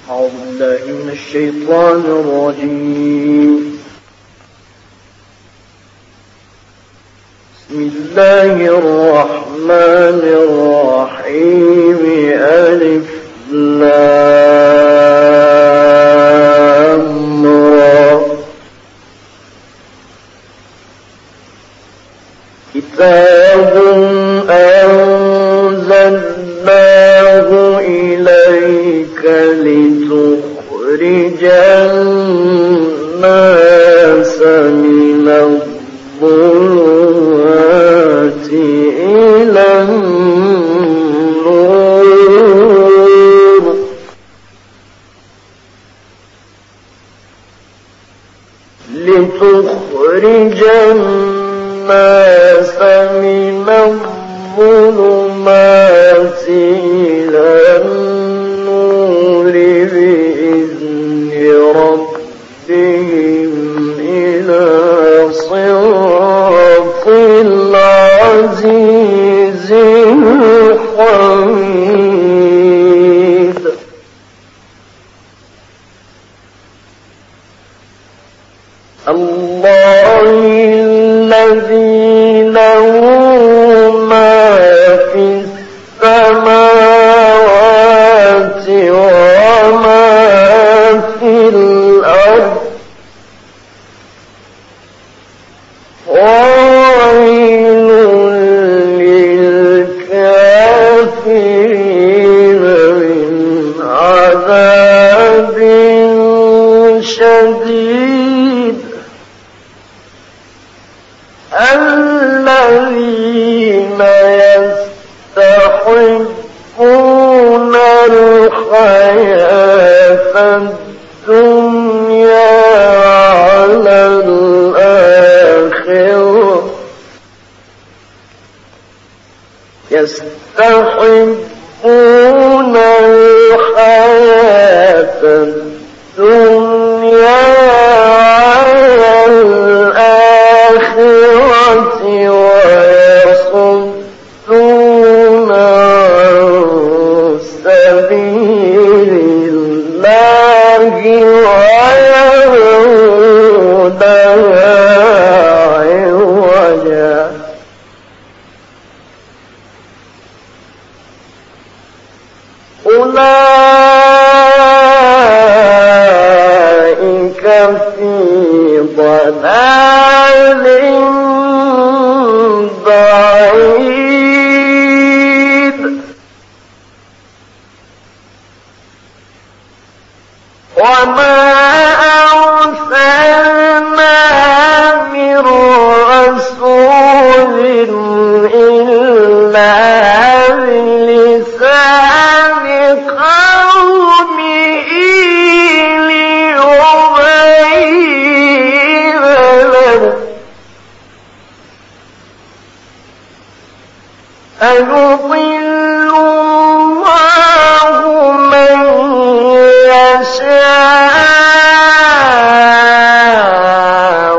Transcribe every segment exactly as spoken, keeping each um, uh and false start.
أعوذ بالله من الشيطان الرجيم. بسم الله الرحمن الرحيم. ألف لام را. كتاب أنزلناه إليك لتخرج الناس من الظلمات إلى النور لتخرج الناس من الظلمات إلى النور بإذن ربهم إلى صراط العزيز الحميد. الله الذي له ما في السماوات وما في الأرض وويل للكافرين من عذاب شديد. الذين يستحبون الحياة الدنيا على الآخرة يستحبون الحياة الدنيا على الآخرة ويصدون عن سبيل الله ويبغونها عوجا. أولئك في ضلال بعيد. وما أرسلنا من رسول إلا بلسان قومه ليبين له فيضل الله من يشاء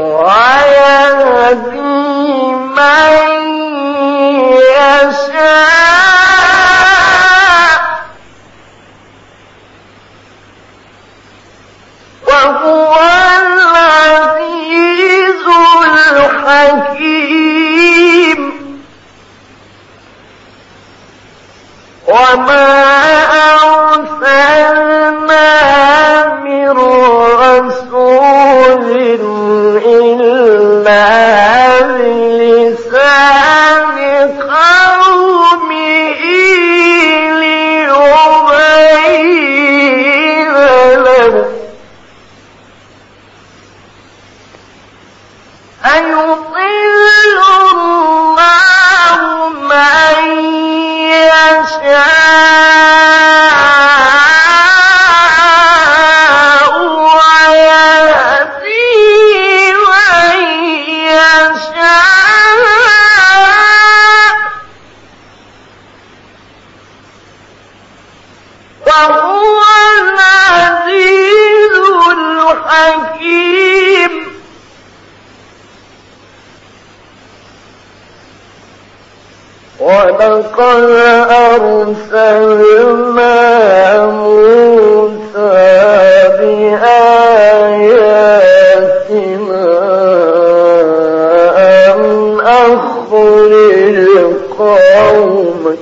ويهدي من يشاء وهو العزيز الحكيم. وما أرسلنا من رسول إلا بلسان قومه ليبين له فيضل الله من يشاء ويهدي من يشاء وهو العزيز الحكيم. ولقد أرسلنا موسى بآياتنا أن أخرج قومك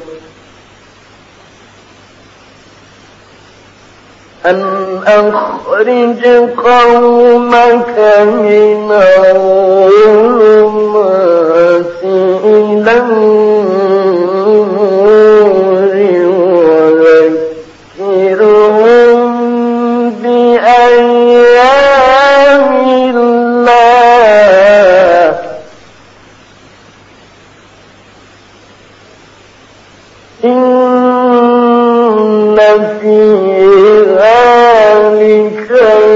أن أخرج قومك من الظلمات إلى النور وذكرهم بأيام الله إن في ذلك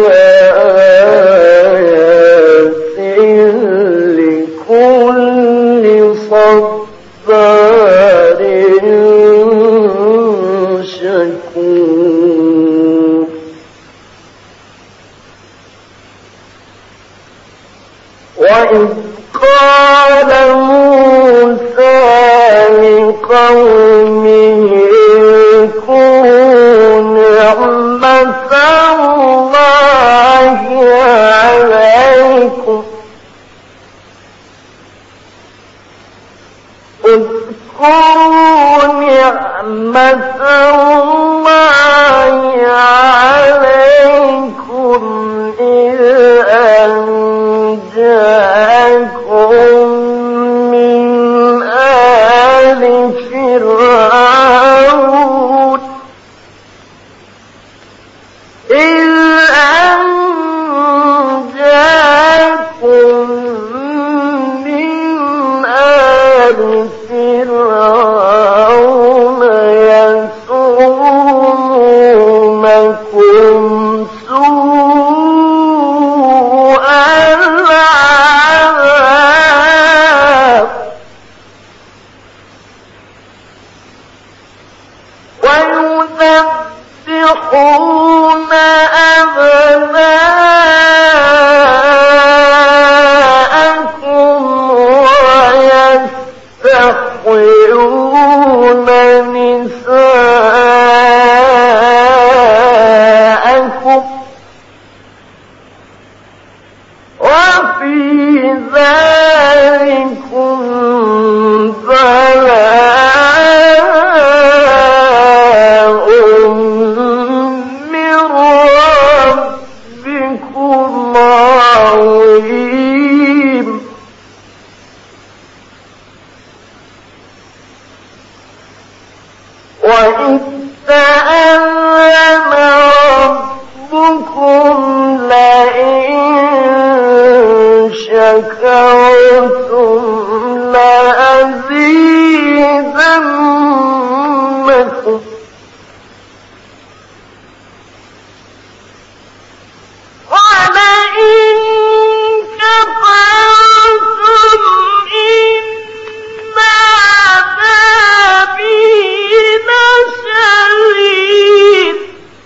لآيات لكل صبار شكور وإذ قال موسى لقومه اذكروا نعمة الله عليكم اذكروا نعمة الله عليكم إذ أنجاكم من آل فرعون إذ أنجاكم من آل فرعون يسومونكم سوء العذاب ويذبحون أبناءكم ويستحيون نساءكم وفي ذلكم بلاء من ربكم عظيم وإذ تأذن ربكم لئن شكرتم لأزيدنكم ولئن كفرتم إن عذابي لشديد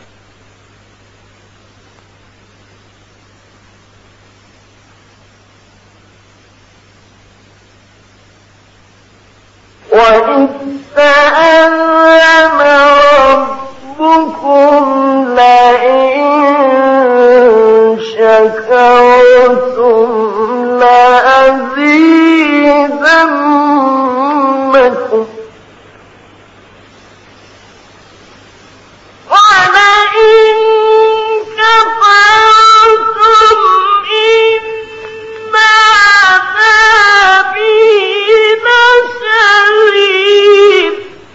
وإذ تأذن ربكم لئن شكرتم لأزيدنكم ولئن كفرتم إن عذابي لشديد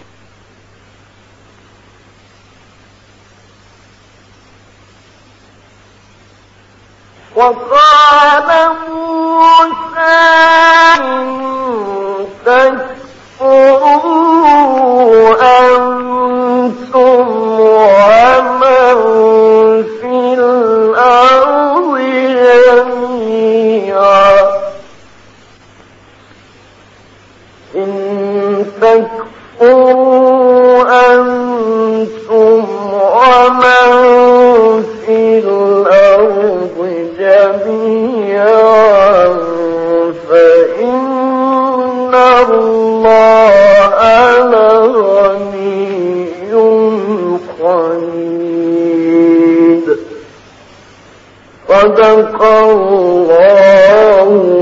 وقال موسى إن تكفروا أنتم ومن في الأرض جميعا إن تكفروا أنتم ومن في الأرض جميعا فإن الله حميد. صدق الله